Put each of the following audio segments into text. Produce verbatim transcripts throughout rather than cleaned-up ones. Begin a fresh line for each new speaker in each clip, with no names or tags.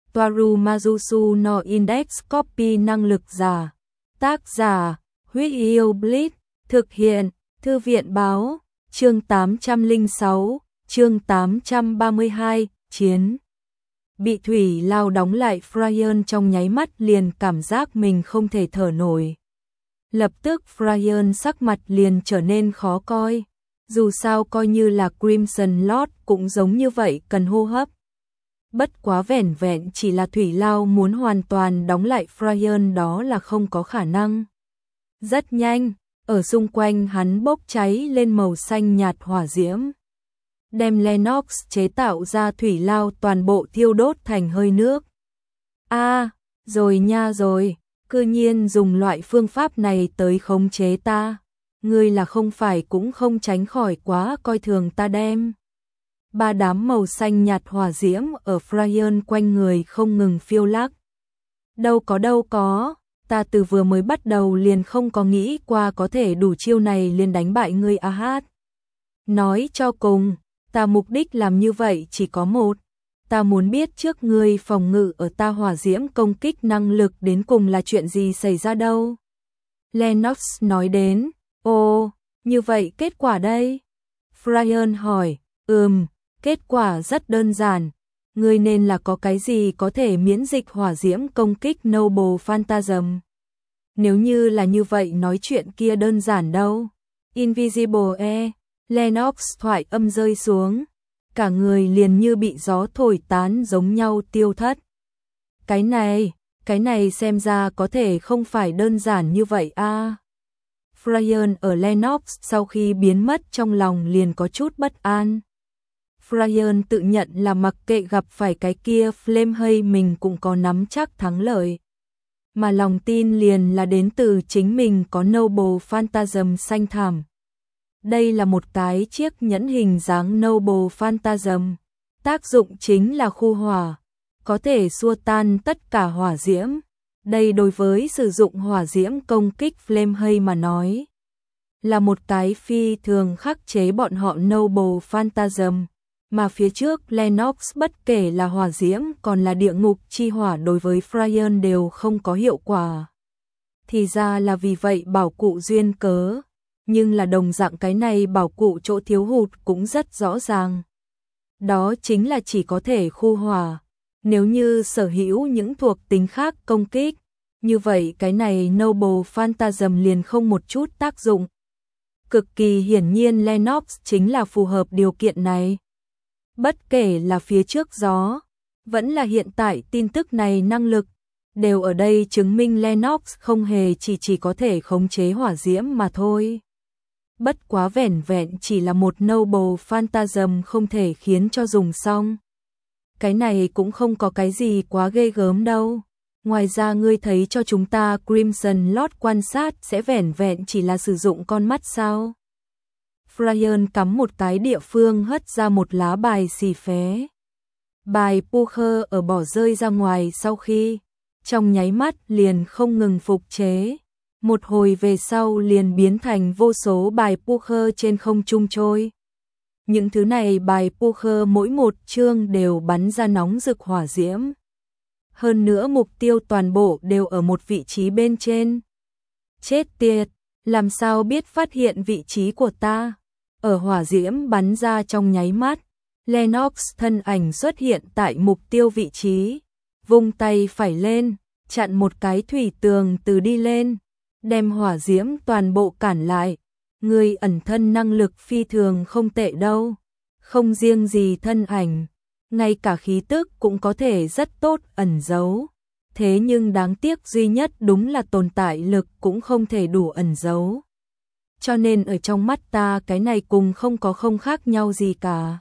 Toaru Majusu no Index Copy năng lực giả. Tác giả, Huyết Yêu Blitz, thực hiện, Thư viện báo, chương tám trăm lẻ sáu, chương tám trăm ba mươi hai, chiến. Bị thủy lao đóng lại Fryan trong nháy mắt liền cảm giác mình không thể thở nổi. Lập tức Fryan sắc mặt liền trở nên khó coi. Dù sao coi như là Crimson Lord cũng giống như vậy cần hô hấp. Bất quá vẻn vẹn chỉ là thủy lao muốn hoàn toàn đóng lại Fryan đó là không có khả năng. Rất nhanh, ở xung quanh hắn bốc cháy lên màu xanh nhạt hỏa diễm. Đem Lennox chế tạo ra thủy lao toàn bộ thiêu đốt thành hơi nước. A, à, rồi nha rồi, cư nhiên dùng loại phương pháp này tới khống chế ta. Ngươi là không phải cũng không tránh khỏi quá coi thường ta đem. Ba đám màu xanh nhạt hỏa diễm ở Fryan quanh người không ngừng phiêu lắc. Đâu có đâu có, ta từ vừa mới bắt đầu liền không có nghĩ qua có thể đủ chiêu này liền đánh bại ngươi a hát. Nói cho cùng, ta mục đích làm như vậy chỉ có một. Ta muốn biết trước ngươi phòng ngự ở ta hỏa diễm công kích năng lực đến cùng là chuyện gì xảy ra đâu. Lennox nói đến, ồ, như vậy kết quả đây? Fryan hỏi, ừm, kết quả rất đơn giản. Ngươi nên là có cái gì có thể miễn dịch hỏa diễm công kích Noble Phantasm. Nếu như là như vậy nói chuyện kia đơn giản đâu. Invisible E, Lennox thoại âm rơi xuống. Cả người liền như bị gió thổi tán giống nhau tiêu thất. Cái này, cái này xem ra có thể không phải đơn giản như vậy a. À. Fryan ở Lennox sau khi biến mất trong lòng liền có chút bất an. Fryan tự nhận là mặc kệ gặp phải cái kia Flamehay mình cũng có nắm chắc thắng lợi. Mà lòng tin liền là đến từ chính mình có Noble Phantasm xanh thảm. Đây là một cái chiếc nhẫn hình dáng Noble Phantasm. Tác dụng chính là khu hỏa, có thể xua tan tất cả hỏa diễm. Đây đối với sử dụng hỏa diễm công kích Flamehay mà nói, là một cái phi thường khắc chế bọn họ Noble Phantasm. Mà phía trước Lennox bất kể là hỏa diễm còn là địa ngục chi hỏa đối với Fryan đều không có hiệu quả. Thì ra là vì vậy bảo cụ duyên cớ. Nhưng là đồng dạng cái này bảo cụ chỗ thiếu hụt cũng rất rõ ràng. Đó chính là chỉ có thể khu hỏa. Nếu như sở hữu những thuộc tính khác công kích, như vậy cái này Noble Phantasm liền không một chút tác dụng. Cực kỳ hiển nhiên Lennox chính là phù hợp điều kiện này. Bất kể là phía trước gió, vẫn là hiện tại tin tức này năng lực, đều ở đây chứng minh Lennox không hề chỉ chỉ có thể khống chế hỏa diễm mà thôi. Bất quá vẻn vẹn chỉ là một Noble Phantasm không thể khiến cho dùng xong. Cái này cũng không có cái gì quá ghê gớm đâu. Ngoài ra ngươi thấy cho chúng ta Crimson Lord quan sát sẽ vẻn vẹn chỉ là sử dụng con mắt sao? Fryan cắm một cái địa phương hất ra một lá bài xì phé. Bài poker ở bỏ rơi ra ngoài sau khi, trong nháy mắt liền không ngừng phục chế. Một hồi về sau liền biến thành vô số bài poker trên không trung trôi. Những thứ này bài poker mỗi một chương đều bắn ra nóng rực hỏa diễm. Hơn nữa mục tiêu toàn bộ đều ở một vị trí bên trên. Chết tiệt, làm sao biết phát hiện vị trí của ta? Ở hỏa diễm bắn ra trong nháy mắt, Lennox thân ảnh xuất hiện tại mục tiêu vị trí. Vung tay phải lên, chặn một cái thủy tường từ đi lên. Đem hỏa diễm toàn bộ cản lại. Người ẩn thân năng lực phi thường không tệ đâu. Không riêng gì thân ảnh, ngay cả khí tức cũng có thể rất tốt ẩn giấu. Thế nhưng đáng tiếc duy nhất đúng là tồn tại lực cũng không thể đủ ẩn giấu. Cho nên ở trong mắt ta cái này cùng không có không khác nhau gì cả.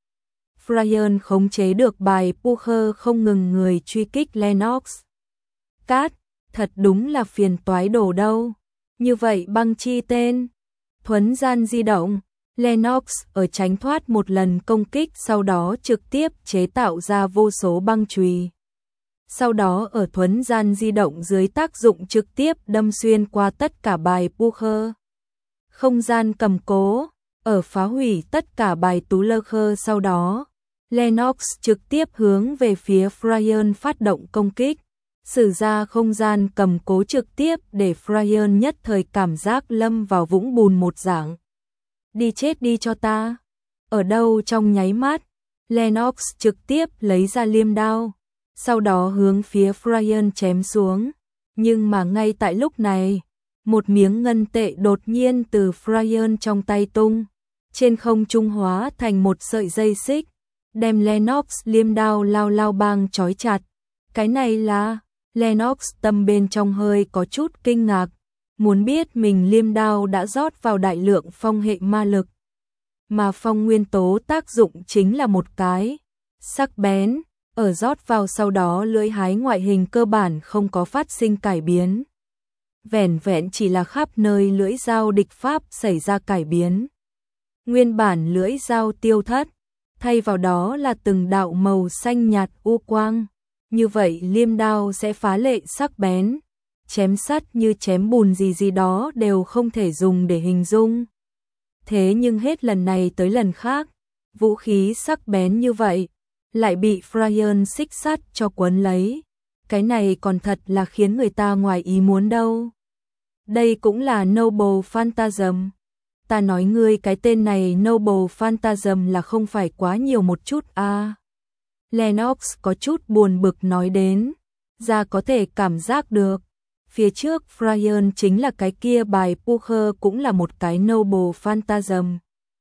Fryan khống chế được bài poker không ngừng người truy kích Lennox. Cát, thật đúng là phiền toái đồ đâu. Như vậy băng chi tên. Thuấn gian di động. Lennox ở tránh thoát một lần công kích sau đó trực tiếp chế tạo ra vô số băng chùy. Sau đó ở thuấn gian di động dưới tác dụng trực tiếp đâm xuyên qua tất cả bài poker. Không gian cầm cố, ở phá hủy tất cả bài tú lơ khơ sau đó. Lennox trực tiếp hướng về phía Fryan phát động công kích, sử ra không gian cầm cố trực tiếp để Fryan nhất thời cảm giác lâm vào vũng bùn một dạng. Đi chết đi cho ta. Ở đâu trong nháy mắt, Lennox trực tiếp lấy ra liêm đao, sau đó hướng phía Fryan chém xuống. Nhưng mà ngay tại lúc này, một miếng ngân tệ đột nhiên từ Fryan trong tay tung, trên không trung hóa thành một sợi dây xích, đem Lennox liêm đao lao lao bang trói chặt. Cái này là... Lennox tâm bên trong hơi có chút kinh ngạc, muốn biết mình liêm đao đã rót vào đại lượng phong hệ ma lực. Mà phong nguyên tố tác dụng chính là một cái sắc bén, ở rót vào sau đó lưỡi hái ngoại hình cơ bản không có phát sinh cải biến. Vẻn vẹn chỉ là khắp nơi lưỡi dao địch pháp xảy ra cải biến. Nguyên bản lưỡi dao tiêu thất, thay vào đó là từng đạo màu xanh nhạt u quang. Như vậy liêm đao sẽ phá lệ sắc bén, chém sắt như chém bùn gì gì đó đều không thể dùng để hình dung. Thế nhưng hết lần này tới lần khác, vũ khí sắc bén như vậy, lại bị Fryan xích sắt cho quấn lấy. Cái này còn thật là khiến người ta ngoài ý muốn đâu. Đây cũng là Noble Phantasm. Ta nói ngươi cái tên này Noble Phantasm là không phải quá nhiều một chút à. Lennox có chút buồn bực nói đến, ra có thể cảm giác được. Phía trước Fryan chính là cái kia bài poker cũng là một cái Noble Phantasm.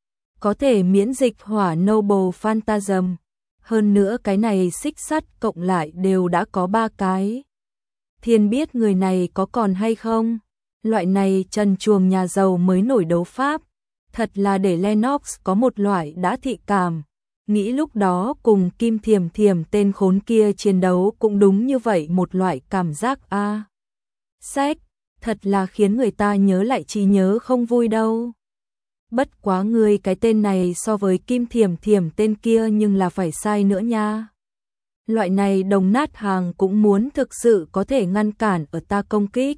Có thể miễn dịch hỏa Noble Phantasm. Hơn nữa cái này xích sắt cộng lại đều đã có ba cái. Thiên biết người này có còn hay không? Loại này trần chuồng nhà giàu mới nổi đấu pháp. Thật là để Lennox có một loại đã thị cảm. Nghĩ lúc đó cùng Kim Thiểm Thiểm tên khốn kia chiến đấu cũng đúng như vậy một loại cảm giác a. À. Sách, thật là khiến người ta nhớ lại trí nhớ không vui đâu. Bất quá ngươi cái tên này so với Kim Thiểm Thiểm tên kia nhưng là phải sai nữa nha. Loại này đồng nát hàng cũng muốn thực sự có thể ngăn cản ở ta công kích.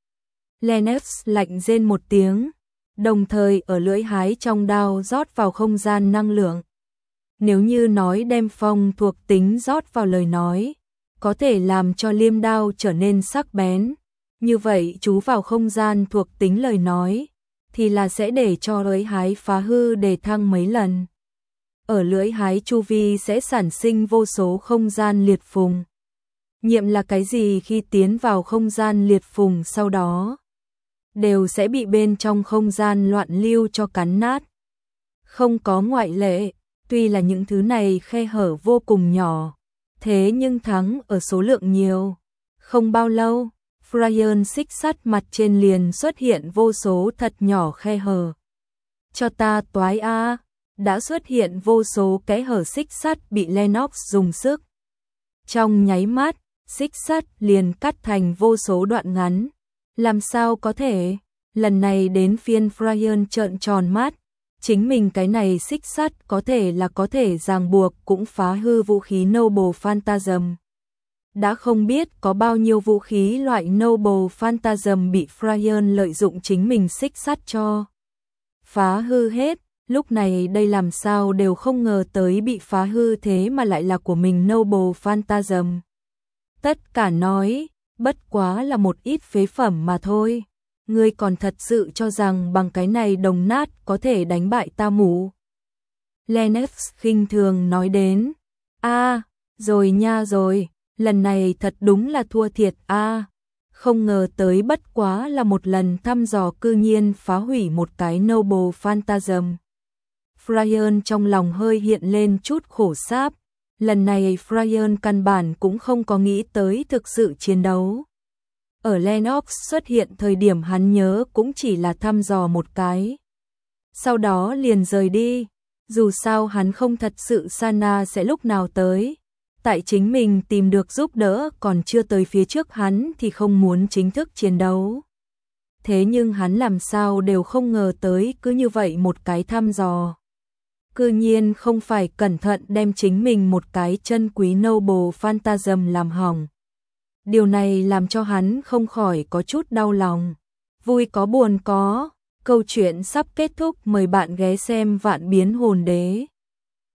Lennox lạnh rên một tiếng, đồng thời ở lưỡi hái trong đao rót vào không gian năng lượng. Nếu như nói đem phong thuộc tính rót vào lời nói, có thể làm cho liêm đao trở nên sắc bén. Như vậy chú vào không gian thuộc tính lời nói, thì là sẽ để cho lưỡi hái phá hư đề thăng mấy lần. Ở lưỡi hái chu vi sẽ sản sinh vô số không gian liệt phùng. Nhiệm là cái gì khi tiến vào không gian liệt phùng sau đó, đều sẽ bị bên trong không gian loạn lưu cho cắn nát. Không có ngoại lệ. Tuy là những thứ này khe hở vô cùng nhỏ, thế nhưng thắng ở số lượng nhiều. Không bao lâu, Fryan xích sắt mặt trên liền xuất hiện vô số thật nhỏ khe hở. Cho ta toái a, đã xuất hiện vô số kẽ hở xích sắt bị Lennox dùng sức. Trong nháy mắt, xích sắt liền cắt thành vô số đoạn ngắn. Làm sao có thể? Lần này đến phiên Fryan trợn tròn mắt. Chính mình cái này xích sắt có thể là có thể ràng buộc cũng phá hư vũ khí Noble Phantasm. Đã không biết có bao nhiêu vũ khí loại Noble Phantasm bị Fryan lợi dụng chính mình xích sắt cho phá hư hết. Lúc này đây làm sao đều không ngờ tới bị phá hư thế mà lại là của mình Noble Phantasm. Tất cả nói, bất quá là một ít phế phẩm mà thôi. Ngươi còn thật sự cho rằng bằng cái này đồng nát có thể đánh bại ta mù. Lennox khinh thường nói đến. A, à, rồi nha rồi, lần này thật đúng là thua thiệt a. À, không ngờ tới bất quá là một lần thăm dò cư nhiên phá hủy một cái Noble Phantasm. Fryan trong lòng hơi hiện lên chút khổ sáp. Lần này Fryan căn bản cũng không có nghĩ tới thực sự chiến đấu. Ở Lennox xuất hiện thời điểm hắn nhớ cũng chỉ là thăm dò một cái. Sau đó liền rời đi. Dù sao hắn không thật sự Sana sẽ lúc nào tới. Tại chính mình tìm được giúp đỡ còn chưa tới phía trước hắn thì không muốn chính thức chiến đấu. Thế nhưng hắn làm sao đều không ngờ tới cứ như vậy một cái thăm dò. Cư nhiên không phải cẩn thận đem chính mình một cái chân quý Noble Phantasm làm hỏng. Điều này làm cho hắn không khỏi có chút đau lòng. Vui có buồn có. Câu chuyện sắp kết thúc, mời bạn ghé xem Vạn Biến Hồn Đế.